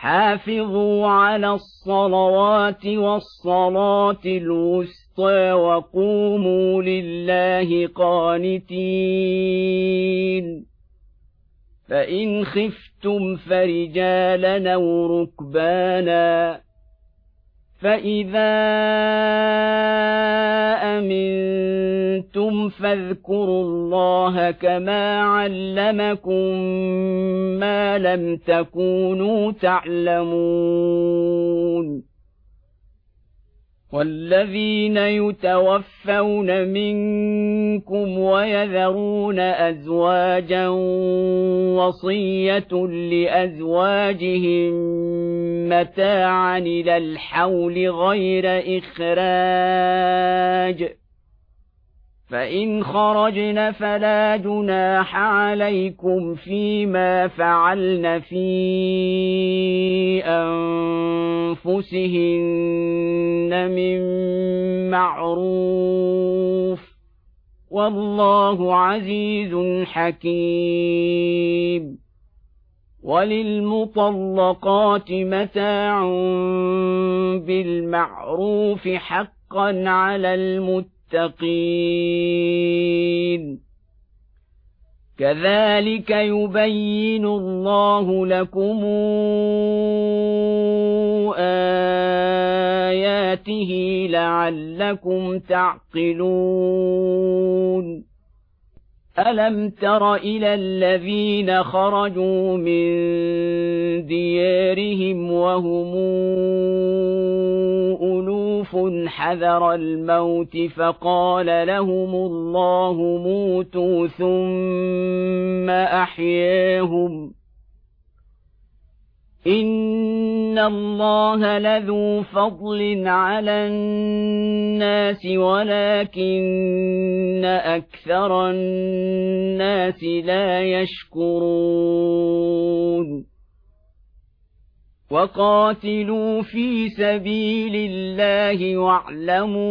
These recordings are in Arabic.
حافظوا على الصلوات والصلاة الوسطى وقوموا لله قانتين فإن خفتم فرجالا أو ركبانا فإذا أمنتم فاذكروا الله كما علمكم ما لم تكونوا تعلمون والذين يتوفون منكم ويذرون أزواجا وصية لأزواجهم متاعا إلى الحول غير إخراج فإن خرجن فلا جناح عليكم فيما فعلن في أنفسهن من معروف والله عزيز حكيم وللمطلقات متاع بالمعروف حقا على المتقين كذلك يبين الله لكم آياته لعلكم تعقلون ألم تر إلى الذين خرجوا من ديارهم وهم ألوف حذر الموت فقال لهم الله موتوا ثم أحياهم إن الله لذو فضل على الناس ولكن أكثر الناس لا يشكرون وقاتلوا في سبيل الله واعلموا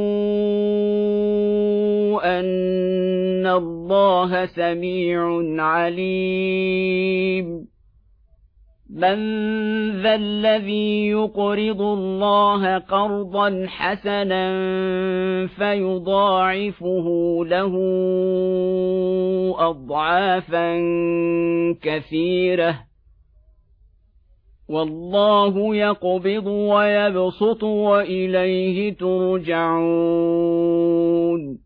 أن الله سميع عليم من ذا الذي يقرض الله قرضا حسنا فيضاعفه له أضعافا كثيرة والله يقبض ويبسط وإليه ترجعون